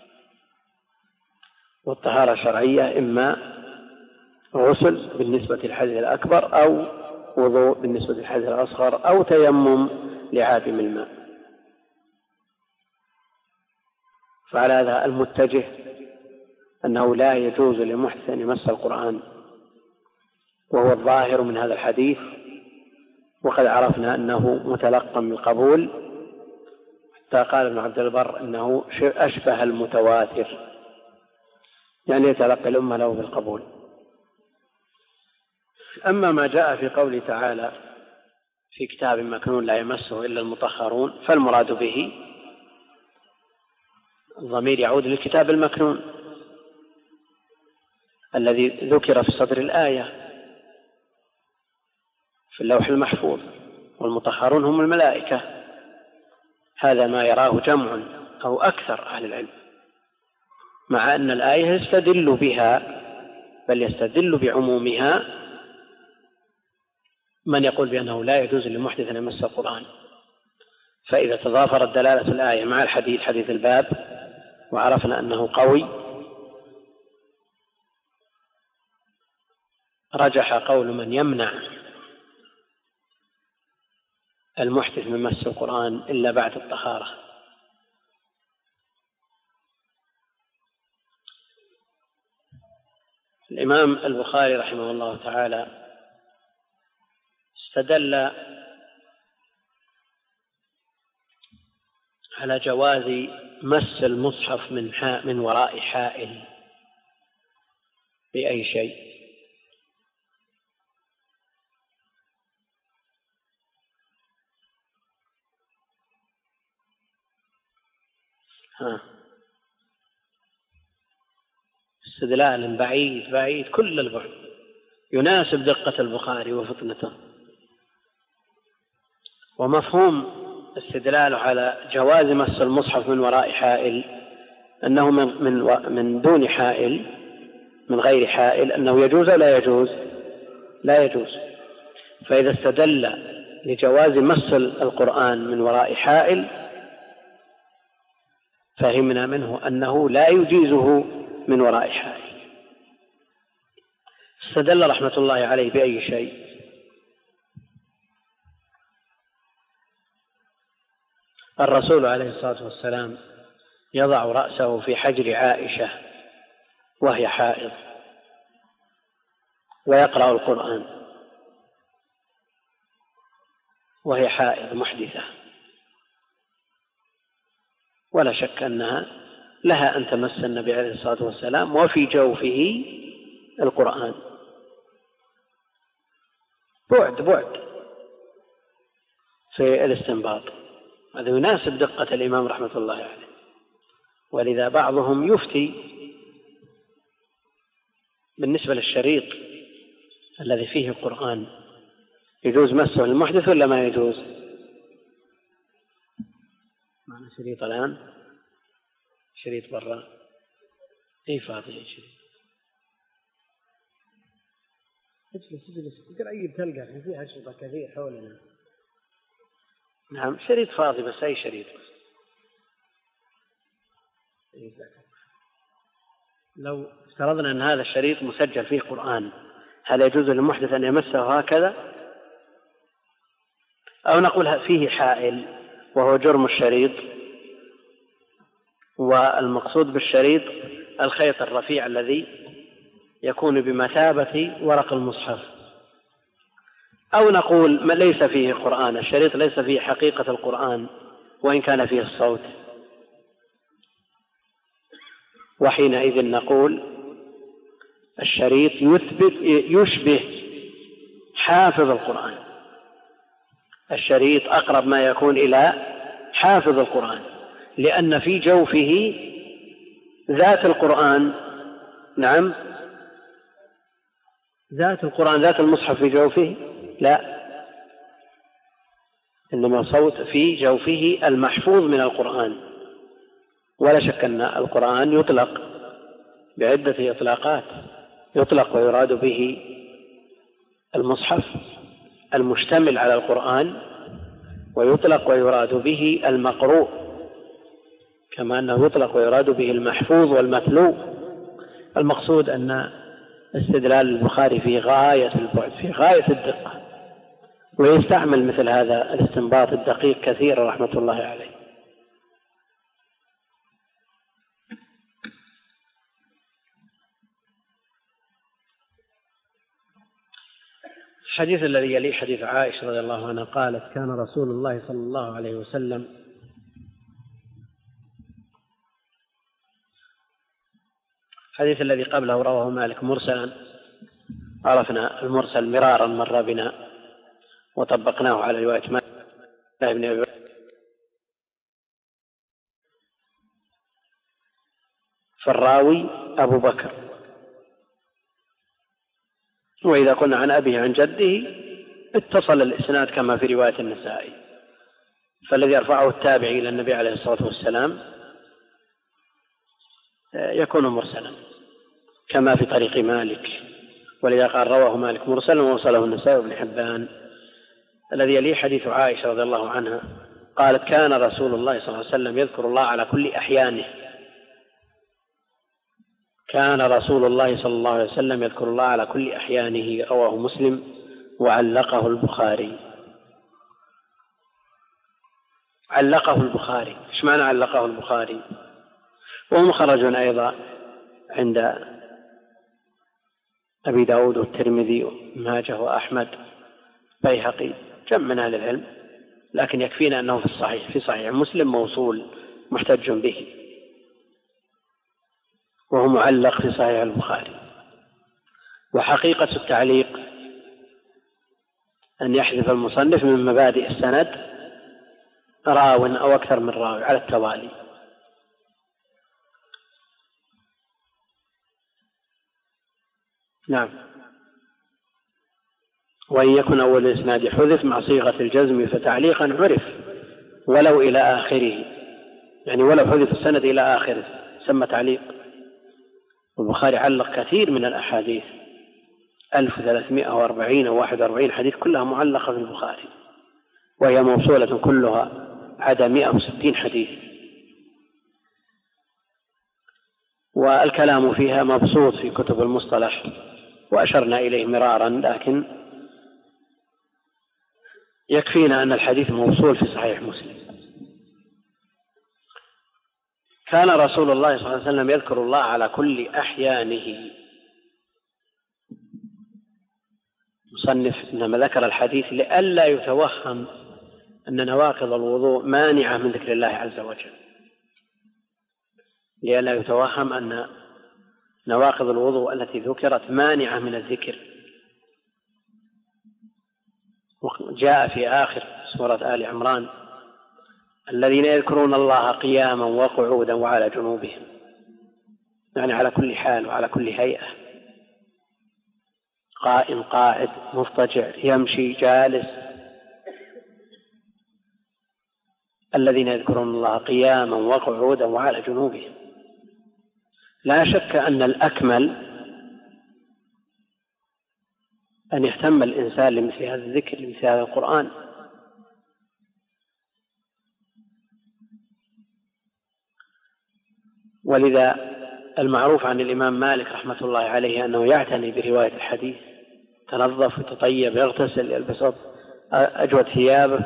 والطهارة الشرعية إما غسل بالنسبة للحدث الأكبر، أو وضوء بالنسبة للحدث الأصغر، أو تيمم لعادم الماء. فعلى هذا المتجه أنه لا يجوز لمحدث أن يمس القرآن، وهو الظاهر من هذا الحديث، وقد عرفنا أنه متلقى بالقبول، حتى قال ابن عبد البر إنه أشبه المتواتر، يعني يتلقى الأمة له بالقبول. أما ما جاء في قوله تعالى في كتاب مكنون لا يمسه إلا المطهرون، فالمراد به الضمير يعود للكتاب المكنون الذي ذكر في صدر الآية في اللوح المحفوظ، والمطهرون هم الملائكة. هذا ما يراه جمع أو أكثر أهل العلم، مع أن الآية يستدل بها، بل يستدل بعمومها من يقول بأنه لا يجوز لمحدث أن يمس القرآن. فإذا تضافرت دلالة الآية مع الحديث حديث الباب وعرفنا أنه قوي، رجح قول من يمنع المحدث من مس القرآن إلا بعد الطهارة. الإمام البخاري رحمه الله تعالى استدل على جواز مس المصحف من من وراء حائل بأي شيء. ها استدلال بعيد بعيد كل البعد، يناسب دقة البخاري وفطنته. ومفهوم استدلال على جواز مس المصحف من وراء حائل أنه من, من, من دون حائل، من غير حائل، أنه يجوز لا يجوز؟ لا يجوز. فإذا استدل لجواز مس القرآن من وراء حائل فهمنا منه أنه لا يجيزه من وراء حائل. استدل رحمة الله عليه بأي شيء؟ الرسول عليه الصلاة والسلام يضع رأسه في حجر عائشة وهي حائض ويقرأ القرآن وهي حائض محدثة، ولا شك أنها لها أن تمس النبي عليه الصلاة والسلام وفي جوفه القرآن. بعد بعد في الاستنباط، هذا يناسب دقة الإمام رحمة الله عليه. ولذا بعضهم يفتي بالنسبة للشريط الذي فيه القرآن يجوز مسه المحدث ولا ما يجوز؟ معنا شريط الآن، شريط برا، اي فاضي شريط. اجلس اجلس قريب تلقى فيها أشرطة كثير حولنا. نعم شريط فاضي بس أي شريط بس. لو افترضنا أن هذا الشريط مسجل فيه قرآن، هل يجوز للمحدث أن يمسه هكذا؟ أو نقول فيه حائل وهو جرم الشريط، والمقصود بالشريط الخيط الرفيع الذي يكون بمثابة ورق المصحف. أو نقول ما ليس فيه قرآن، الشريط ليس فيه حقيقة القرآن وإن كان فيه الصوت، وحينئذ نقول الشريط يثبت يشبه حافظ القرآن، الشريط أقرب ما يكون إلى حافظ القرآن، لأن في جوفه ذات القرآن. نعم ذات القرآن، ذات المصحف في جوفه لا، إنما صوت في جوفه المحفوظ من القرآن. ولا شك أن القرآن يطلق بعدة إطلاقات، يطلق ويراد به المصحف المشتمل على القرآن، ويطلق ويراد به المقروء، كما أنه يطلق ويراد به المحفوظ والمتلو. المقصود أن استدلال البخاري في غاية البعد، في غاية الدقة، ويستعمل مثل هذا الاستنباط الدقيق كثيرا رحمة الله عليه. الحديث الذي يليه حديث عائشة رضي الله عنها قالت: كان رسول الله صلى الله عليه وسلم الحديث الذي قبله رواه مالك مرسلا، عرفنا المرسل مرارا مر بنا وطبقناه على رواية مالك بن أبي فالراوي أبو بكر، وإذا قلنا عن أبيه عن جده اتصل الإسناد كما في رواية النسائي، فالذي يرفعه التابعي إلى النبي عليه الصلاة والسلام يكون مرسلا كما في طريق مالك، ولذا قال رواه مالك مرسلا ووصله النسائي وابن حبان. الذي يليه حديث عائشة رضي الله عنها قالت: كان رسول الله صلى الله عليه وسلم يذكر الله على كل أحيانه. كان رسول الله صلى الله عليه وسلم يذكر الله على كل أحيانه، رواه مسلم وعلقه البخاري. علقه البخاري، ايش معنى علقه البخاري؟ وهو مخرج أيضا عند أبي داود والترمذي وماجه وأحمد بيهقي جمع من أهل العلم، لكن يكفينا أنه في الصحيح في صحيح مسلم موصول محتج به، وهو معلق في صحيح البخاري. وحقيقة التعليق أن يحذف المصنف من مبادئ السند راو أو أكثر من راوي على التوالي. نعم. وإن يكن أول الإسناد حذف مع صيغة الجزم فتعليقا عرف ولو إلى آخره، يعني ولو حذف السند إلى آخره سمى تعليق. والبخاري علق كثير من الأحاديث، ألف وثلاثمائة وأربعين أو واحد وأربعين حديث كلها معلقة في البخاري، وهي موصولة كلها عدا مائة وستين حديث، والكلام فيها مبسوط في كتب المصطلح وأشرنا إليه مرارا، لكن يكفينا أن الحديث موصول في صحيح مسلم. كان رسول الله صلى الله عليه وسلم يذكر الله على كل أحيانه. مصنف إنما ذكر الحديث لئلا يتوهم أن نواقض الوضوء مانعة من ذكر الله عز وجل، لئلا يتوهم أن نواقض الوضوء التي ذكرت مانعة من الذكر. جاء في آخر سورة آل عمران: الذين يذكرون الله قياما وقعودا وعلى جنوبهم، يعني على كل حال وعلى كل هيئة. قائم قاعد مضطجع يمشي جالس. الذين يذكرون الله قياما وقعودا وعلى جنوبهم. لا شك أن الأكمل أن يهتم الإنسان لمثل هذا الذكر لمثل هذا القرآن. ولذا المعروف عن الإمام مالك رحمة الله عليه أنه يعتني برواية الحديث، تنظف وتطيب، يغتسل، يلبس أجود ثيابه،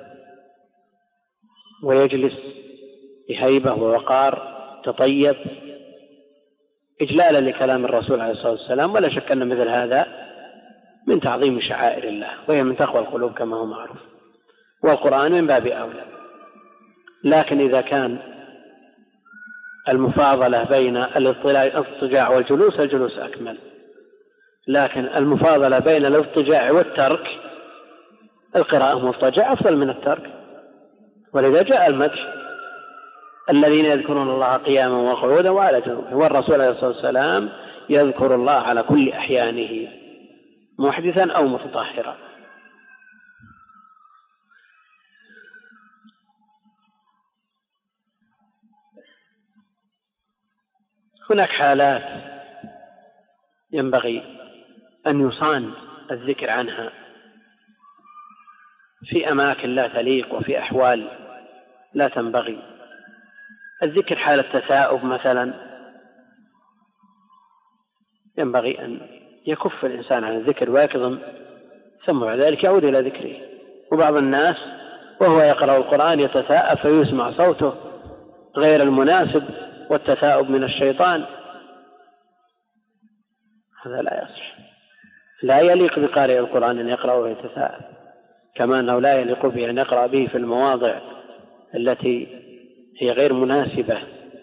ويجلس بهيبة ووقار، تطيب إجلالا لكلام الرسول عليه الصلاة والسلام. ولا شك أن مثل هذا من تعظيم شعائر الله، وهي من تقوى القلوب كما هو معروف، والقرآن من باب أولى. لكن إذا كان المفاضلة بين الاضطجاع والجلوس، الجلوس أكمل. لكن المفاضلة بين الاضطجاع والترك، القراءة مضطجع أفضل من الترك. ولذا جاء المدح: الذين يذكرون الله قياما وقعودا وعلى جنوبهم. والرسول عليه الصلاة والسلام يذكر الله على كل أحيانه، محدثا أو متطهرا. هناك حالات ينبغي أن يصان الذكر عنها، في أماكن لا تليق وفي أحوال لا تنبغي. الذكر حال التثاؤب مثلا ينبغي أن يكف الإنسان عن الذكر ويكظم، ثم بعد ذلك يعود إلى ذكره. وبعض الناس وهو يقرأ القرآن يتثاءب فيسمع صوته غير المناسب، والتثاؤب من الشيطان، هذا لا يصح. لا يليق بقارئ القرآن أن يقرأ ويتثاءب، كما أنه لا يليق به أن يقرأ به في المواضع التي هي غير مناسبة،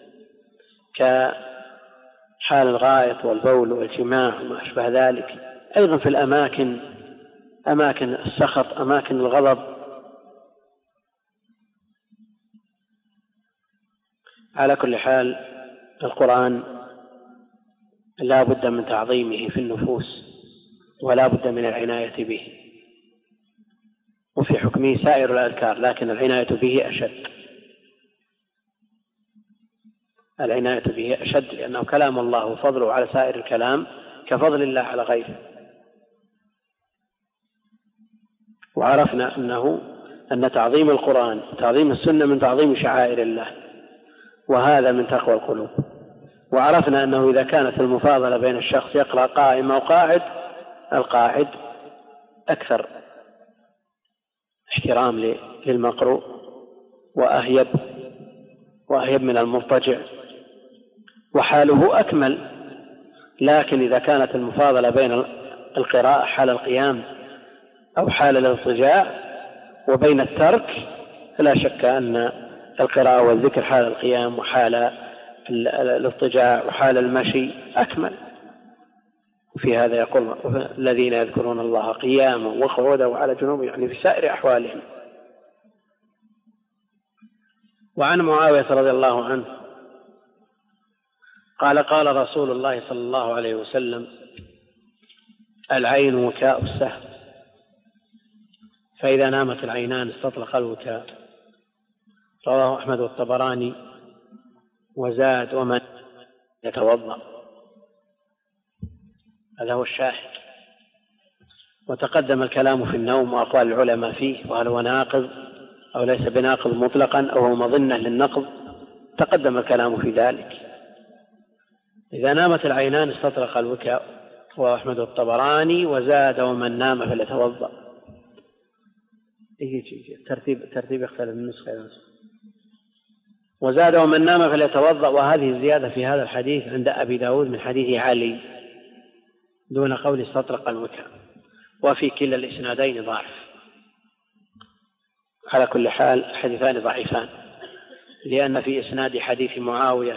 كحال الغائط والبول والجماع وما أشبه ذلك. أيضا في الأماكن، أماكن السخط، أماكن الغضب. على كل حال القرآن لا بد من تعظيمه في النفوس، ولا بد من العناية به، وفي حكمه سائر الأذكار، لكن العناية به أشد. العناية به أشد لأنه كلام الله، وفضله على سائر الكلام كفضل الله على غيره. وعرفنا أنه أن تعظيم القرآن تعظيم السنة من تعظيم شعائر الله، وهذا من تقوى القلوب. وعرفنا أنه إذا كانت المفاضلة بين الشخص يقرأ قائم أو قاعد، القاعد أكثر احترام للمقروء وأهيب وأهيب من المضطجع، وحاله أكمل. لكن إذا كانت المفاضلة بين القراءة حال القيام أو حال الاضطجاع وبين الترك، فلا شك أن القراءة والذكر حال القيام وحال الاضطجاع وحال المشي أكمل. وفي هذا يقول: الذين يذكرون الله قياما وقعودا وعلى جنوبهم، يعني في سائر أحوالهم. وعن معاوية رضي الله عنه قال: قال رسول الله صلى الله عليه وسلم: العين وكاء السهم، فإذا نامت العينان استطلق الوكاء. رواه أحمد والطبراني وزاد: ومن يتوضأ. هذا هو الشاهد. وتقدم الكلام في النوم وأقوال العلماء فيه، وهل هو ناقض أو ليس بناقض مطلقا أو هو مظنة للنقض، تقدم الكلام في ذلك. إذا نامت العينان استطرق الوكاء. رواه أحمد والطبراني وزاد: ومن نام فليتوضأ. ترتيب ترتيب يختلف من نسخة إلى نسخة. وزاد: ومن نام فليتوضأ. وهذه الزيادة في هذا الحديث عند أبي داود من حديث علي دون قول استطرق الوكاء، وفي كلا الإسنادين ضعف. على كل حال حديثان ضعيفان، لأن في إسناد حديث معاوية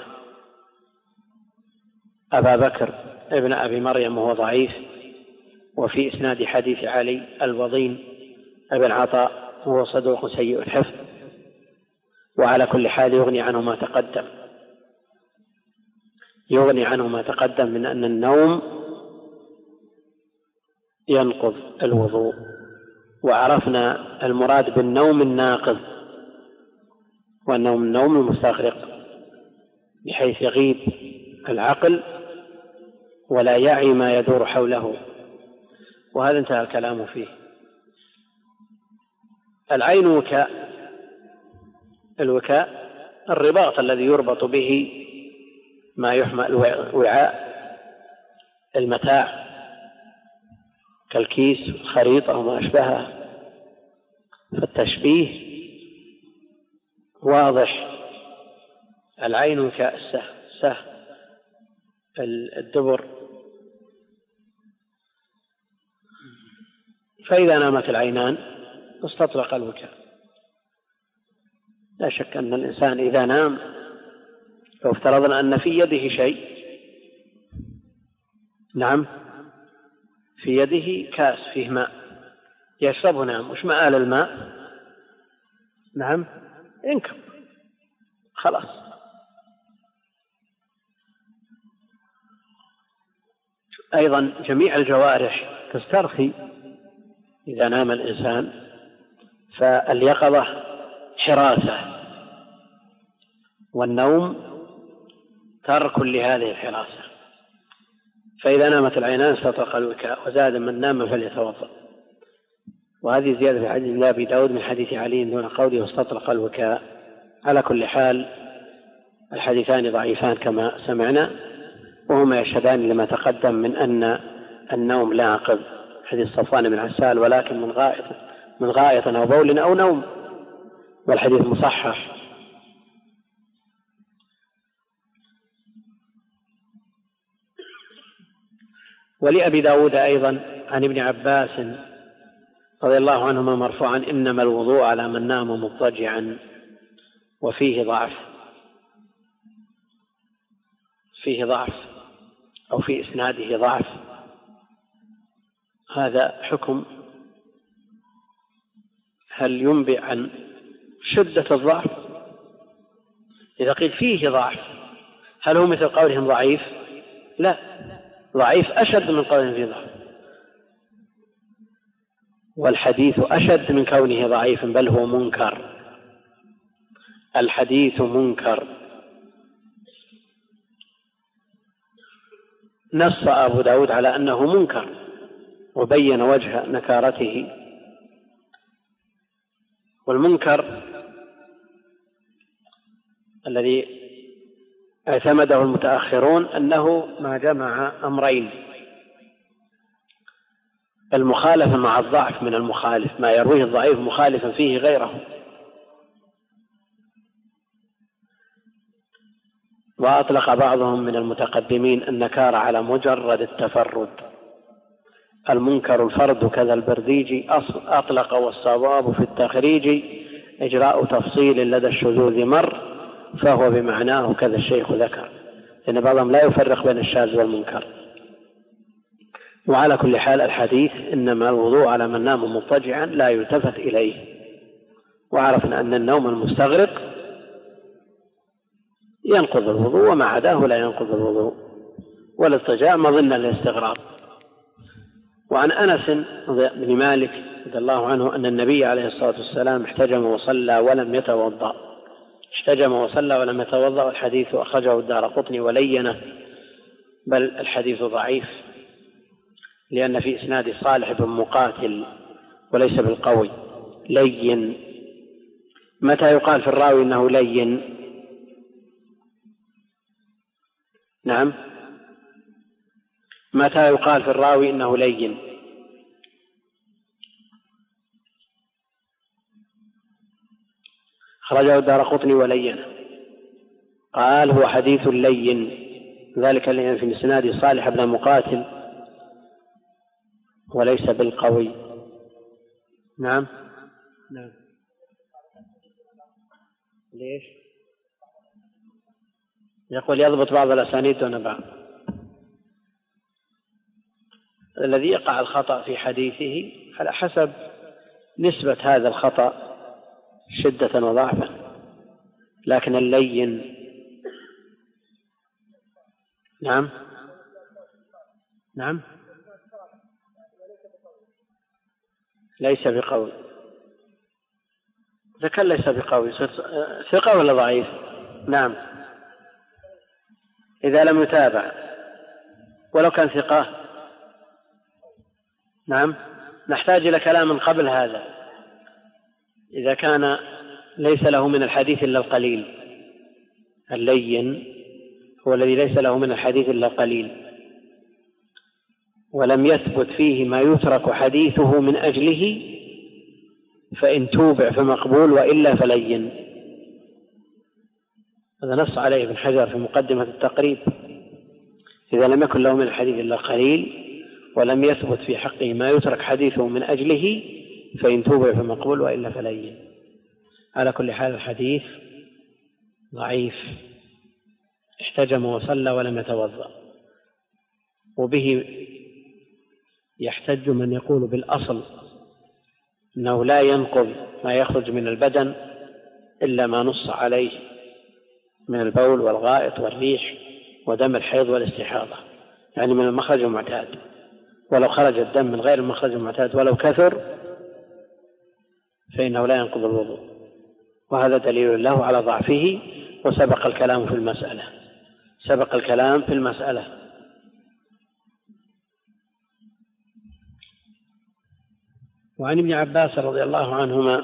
أبا بكر ابن أبي مريم وهو ضعيف، وفي إسناد حديث علي الوضين ابن عطاء وهو صدوق سيء الحفظ. وعلى كل حال يغني عنه ما تقدم يغني عنه ما تقدم من أن النوم ينقض الوضوء. وعرفنا المراد بالنوم الناقض، والنوم النوم المستغرق بحيث يغيب العقل ولا يعي ما يدور حوله، وهذا انتهى الكلام فيه. العين وكاء. الوكاء الرباط الذي يربط به ما يحمل وعاء المتاع كالكيس الخريطة أو ما أشبهه. فالتشبيه واضح. العين وكاء السه سه الدبر. فإذا نامت العينان استطلق الوكاء. لا شك أن الإنسان إذا نام، لو افترضنا أن في يده شيء، نعم، في يده كاس فيه ماء يشربه، نعم، وش مآل الماء؟ نعم، ينكب خلاص. أيضا جميع الجوارح تسترخي إذا نام الإنسان، فاليقظة حراسة، والنوم ترك لهذه الحراسة. فإذا نامت العينان استطرق الوكاء. وزاد من نام فليتوضأ. وهذه زيادة في حديث أبي داود من حديث علي دون قوله واستطرق الوكاء. على كل حال الحديثان ضعيفان كما سمعنا، وهما يشهدان لما تقدم من أن النوم لا عقب، حديث صفوان بن عسال، ولكن من غائط من غائط أو بول أو نوم، والحديث مصحح. ولأبي داود أيضا عن ابن عباس رضي الله عنهما مرفوعا: إنما الوضوء على من نام مضطجعا. وفيه ضعف، فيه ضعف أو في إسناده ضعف. هذا حكم. هل ينبئ عن شدة الضعف؟ إذا قيل فيه ضعف، هل هو مثل قولهم ضعيف؟ لا، ضعيف أشد من قولهم فيه ضعف. والحديث أشد من كونه ضعيف، بل هو منكر. الحديث منكر. نص أبو داود على أنه منكر، وبين وجه نكارته. والمنكر الذي اعتمده المتأخرون أنه ما جمع أمرين: المخالفة مع الضعف من المخالف، ما يرويه الضعيف مخالفا فيه غيره. وأطلق بعضهم من المتقدمين النكار على مجرد التفرد. المنكر الفرد كذا البرديجي أطلق، والصواب في التخريج إجراء تفصيل لدى الشذوذ مر، فهو بمعناه كذا الشيخ ذكر، لأن بعضهم لا يفرق بين الشاذ والمنكر. وعلى كل حال الحديث إنما الوضوء على من نام مضطجعا لا يلتفت إليه. وعرفنا أن النوم المستغرق ينقض الوضوء، وما عداه لا ينقض الوضوء، والاضطجاع مظنة للاستغراق. وعن أنس بن مالك رضي الله عنه أن النبي عليه الصلاة والسلام احتجم وصلى ولم يتوضأ. احتجم وصلى ولم يتوضأ، والحديث أخرجه الدارقطني ولينه، بل الحديث ضعيف، لأن في إسناد صالح بن مقاتل وليس بالقوي. لين. متى يقال في الراوي إنه لين؟ نعم، متى يقال في الراوي إنه لين؟ خرجه الدارقطني ولينه، قال هو حديث لين، ذلك لأن في إسناد صالح بن مقاتل وليس بالقوي. نعم نعم. ليش؟ يقول يضبط بعض الأسانيد دون بعض. الذي يقع الخطأ في حديثه على حسب نسبة هذا الخطأ شدة وضعفا، لكن اللين. نعم نعم ليس بقوي. إذا كان ليس بقوي ثقة ولا ضعيف؟ نعم، إذا لم يتابع ولو كان ثقة. نعم، نحتاج إلى كلام قبل هذا. إذا كان ليس له من الحديث إلا القليل، اللين هو الذي ليس له من الحديث إلا القليل، ولم يثبت فيه ما يترك حديثه من أجله، فإن توبع فمقبول وإلا فلين. هذا نص عليه ابن حجر في مقدمة التقريب. إذا لم يكن له من الحديث إلا قليل ولم يثبت في حقه ما يترك حديثه من أجله، فإن توبع فمقبول وإلا فلين. على كل حال الحديث ضعيف، احتجم وصلى ولم يتوضأ، وبه يحتج من يقول بالأصل أنه لا ينقض ما يخرج من البدن إلا ما نص عليه من البول والغائط والريح ودم الحيض والاستحاضة، يعني من المخرج المعتاد. ولو خرج الدم من غير المخرج المعتاد ولو كثر فإنه لا ينقض الوضوء، وهذا دليل له على ضعفه. وسبق الكلام في المسألة سبق الكلام في المسألة وعن ابن عباس رضي الله عنهما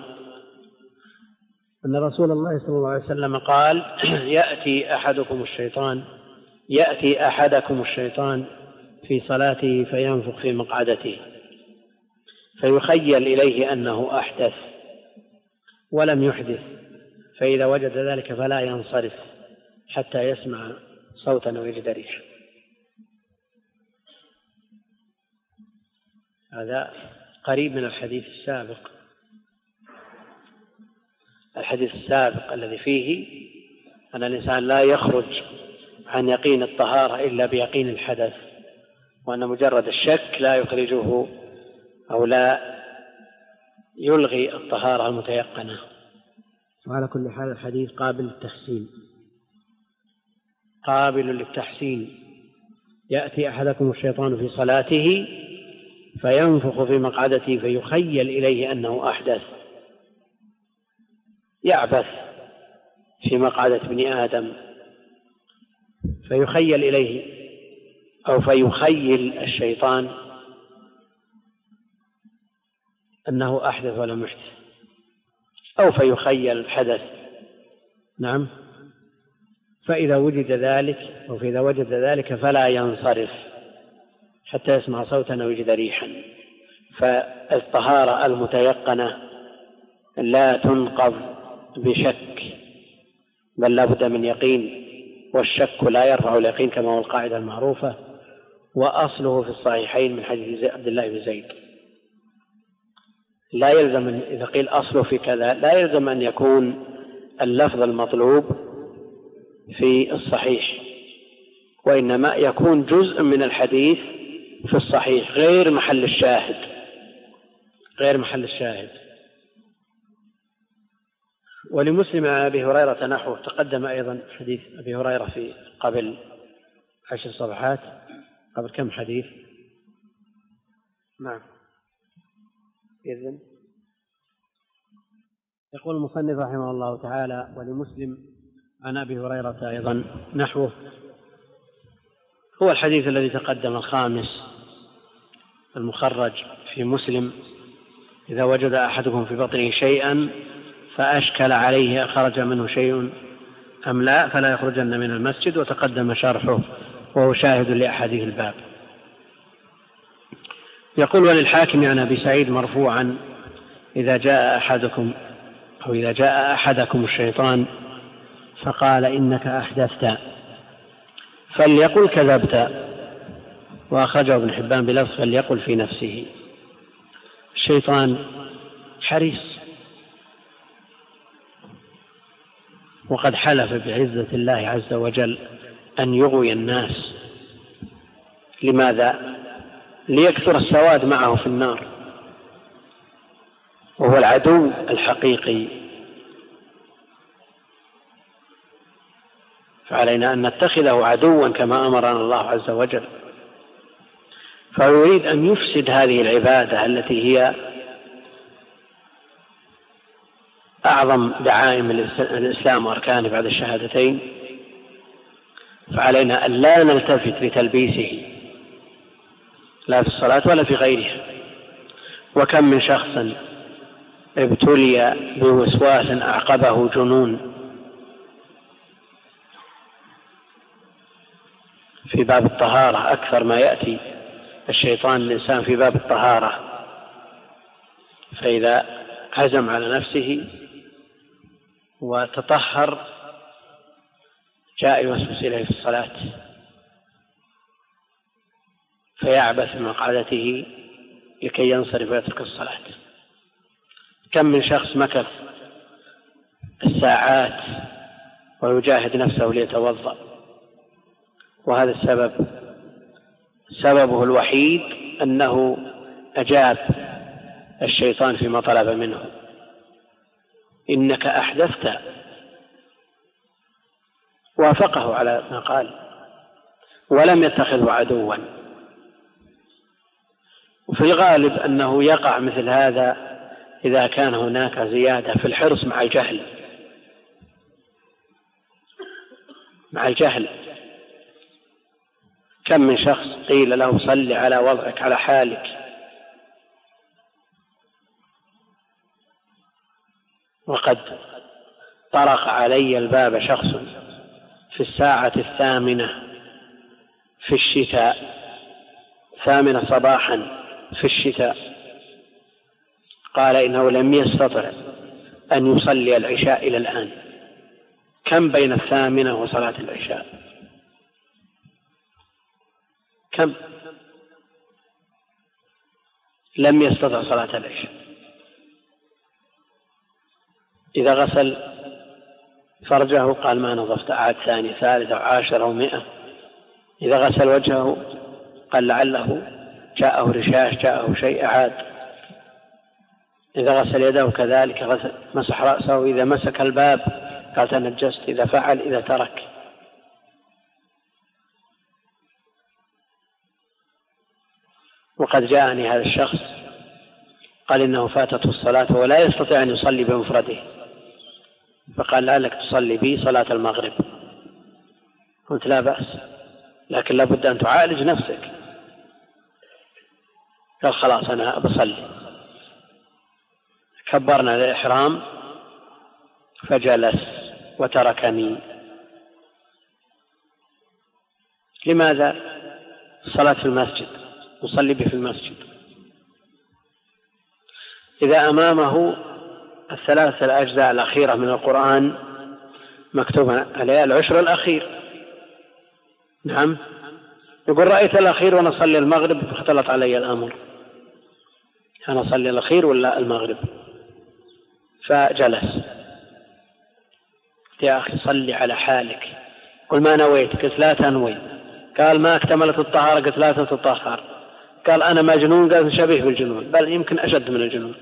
أن رسول الله صلى الله عليه وسلم قال: يأتي أحدكم الشيطان يأتي أحدكم الشيطان في صلاته فينفخ في مقعدته فيخيل إليه أنه أحدث ولم يحدث، فإذا وجد ذلك فلا ينصرف حتى يسمع صوتا أو يجد ريحا. هذا قريب من الحديث السابق الحديث السابق الذي فيه أن الإنسان لا يخرج عن يقين الطهارة إلا بيقين الحدث، وأن مجرد الشك لا يخرجه أو لا يلغي الطهارة المتيقنة. وعلى كل حال الحديث قابل للتحسين قابل للتحسين يأتي أحدكم الشيطان في صلاته فينفخ في مقعدته فيخيل إليه أنه أحدث، يعبث في مقعدة ابن آدم، فيخيل إليه أو فيخيل الشيطان أنه أحدث ولم يحدث، أو فيخيل الحدث. نعم، فإذا وجد ذلك أو فإذا وجد ذلك فلا ينصرف حتى يسمع صوتا أو يجد ريحا. فالطهارة المتيقنة لا تنقض بشك، بل لا بد من يقين، والشك لا يرفع اليقين كما هو القاعدة المعروفة. وأصله في الصحيحين من حديث عبد الله بن زيد. لا يلزم إذا قيل أصله في كذا لا يلزم أن يكون اللفظ المطلوب في الصحيح، وإنما يكون جزء من الحديث في الصحيح غير محل الشاهد غير محل الشاهد. ولمسلم عن أبي هريرة نحوه، تقدم أيضا حديث أبي هريرة في قبل عشر صفحات، قبل كم حديث؟ نعم. إذن يقول المصنف رحمه الله تعالى: ولمسلم عن أبي هريرة أيضا نحوه، هو الحديث الذي تقدم الخامس المخرج في مسلم: إذا وجد أحدكم في بطنه شيئا فأشكل عليه أخرج منه شيء أم لا فلا يخرجن من المسجد. وتقدم شرحه وهو شاهد لأحاديث الباب. يقول: وللحاكم عن أبي سعيد مرفوعا: إذا جاء أحدكم أو إذا جاء أحدكم الشيطان فقال إنك أحدثت فليقل كذبت. وأخرجه ابن حبان بلفظ فليقل في نفسه. الشيطان حريص، وقد حلف بعزة الله عز وجل أن يغوي الناس. لماذا؟ ليكثر السواد معه في النار، وهو العدو الحقيقي. فعلينا أن نتخذه عدوا كما أمرنا الله عز وجل. فهو يريد أن يفسد هذه العبادة التي هي أعظم دعائم الإسلام وأركانه بعد الشهادتين، فعلينا أن لا نلتفت لتلبيسه لا في الصلاة ولا في غيرها. وكم من شخص ابتلي بوسواس أعقبه جنون في باب الطهارة، أكثر ما يأتي الشيطان الإنسان في باب الطهارة، فإذا عزم على نفسه وتطهر جاء يوسوس إليه في الصلاة فيعبث بمقعدته لكي ينصرف ويترك الصلاة. كم من شخص مكث الساعات ويجاهد نفسه ليتوضأ، وهذا السبب سببه الوحيد أنه أجاب الشيطان فيما طلب منه: إنك أحدثت. وافقه على ما قال ولم يتخذه عدوا. وفي الغالب أنه يقع مثل هذا إذا كان هناك زيادة في الحرص مع الجهل مع الجهل كم من شخص قيل له: صل على وضعك على حالك، وقد طرق علي الباب شخص في الساعة الثامنة في الشتاء، ثامنة صباحا في الشتاء، قال إنه لم يستطع أن يصلي العشاء إلى الآن. كم بين الثامنة وصلاة العشاء؟ كم؟ لم يستطع صلاة العشاء. إذا غسل فرجه قال: ما نظفت، أعد ثاني ثالث أو عاشر أو مئة. إذا غسل وجهه قال لعله جاءه رشاش جاءه شيء، أعاد. إذا غسل يده كذلك، غسل مسح رأسه. إذا مسك الباب قال تنجست، إذا فعل، إذا ترك. وقد جاءني هذا الشخص قال إنه فاتته الصلاة ولا يستطيع أن يصلي بمفرده، فقال: لعلك تصلي بي صلاة المغرب. قلت: لا بأس، لكن لابد أن تعالج نفسك. قال: خلاص أنا بصلي. كبرنا الإحرام فجلس وتركني. لماذا؟ الصلاة في المسجد، يصلي به في المسجد. إذا أمامه الثلاثة الأجزاء الأخيرة من القرآن مكتوبة عليها العشر الأخير، نعم، يقول: رأيت الأخير وأنا أصلي المغرب فاختلط علي الأمر، أنا أصلي الأخير ولا المغرب؟ فجلس. يا أخي صلي على حالك. قل: ما نويت؟ قلت: لا تنوي. قال: ما اكتملت الطهارة؟ قلت: لا تتطهر. قال: أنا مجنون؟ قال: شبيه بالجنون، بل يمكن أشد من الجنون.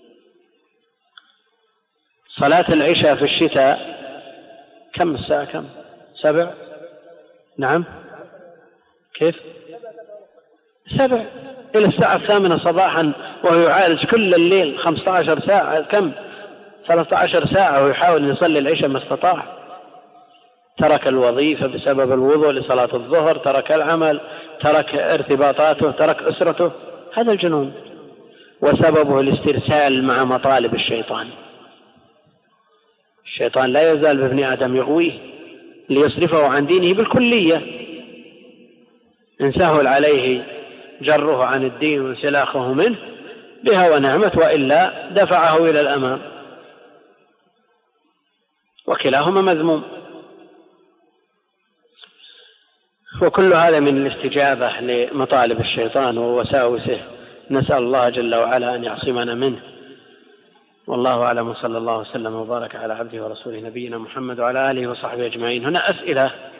صلاة العشاء في الشتاء كم الساعة؟ كم؟ سبع؟ نعم. كيف؟ سبع إلى الساعة الثامنة صباحا، وهو يعالج كل الليل خمسة عشر ساعة، كم؟ ثلاثة عشر ساعة ويحاول أن يصلي العشاء ما استطاع. ترك الوظيفة بسبب الوضوء لصلاة الظهر، ترك العمل، ترك ارتباطاته، ترك أسرته. هذا الجنون، وسببه الاسترسال مع مطالب الشيطان. الشيطان لا يزال بابن آدم يغويه ليصرفه عن دينه بالكلية، إن سهل عليه جره عن الدين وانسلاخه منه بها ونعمت، وإلا دفعه إلى الأمام، وكلاهما مذموم. وكل هذا من الاستجابة لمطالب الشيطان ووساوسه، نسأل الله جل وعلا أن يعصمنا منه. والله أعلم، صلى الله وسلم وبارك على عبده ورسوله نبينا محمد وعلى آله وصحبه أجمعين. هنا أسئلة